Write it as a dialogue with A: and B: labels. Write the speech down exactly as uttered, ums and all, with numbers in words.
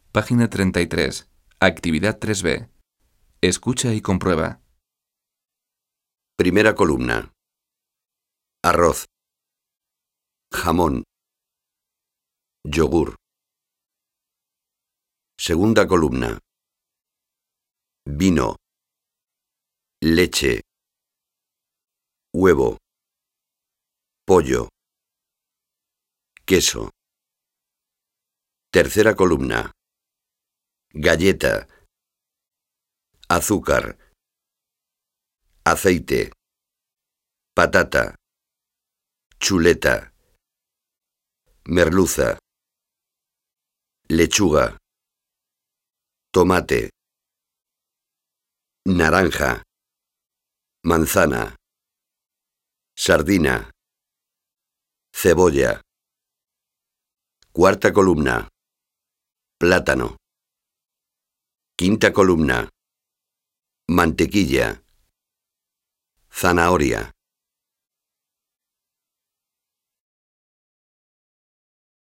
A: Página treinta y tres. Actividad tres B. Escucha y comprueba.
B: Primera columna. Arroz. Jamón. Yogur. Segunda columna. Vino. Leche. Huevo. Pollo. Queso. Tercera columna. Galleta. Azúcar. Aceite. Patata. Chuleta. Merluza. Lechuga. Tomate. Naranja. Manzana. Sardina. Cebolla. Cuarta columna. Plátano. Quinta columna. Mantequilla. Zanahoria.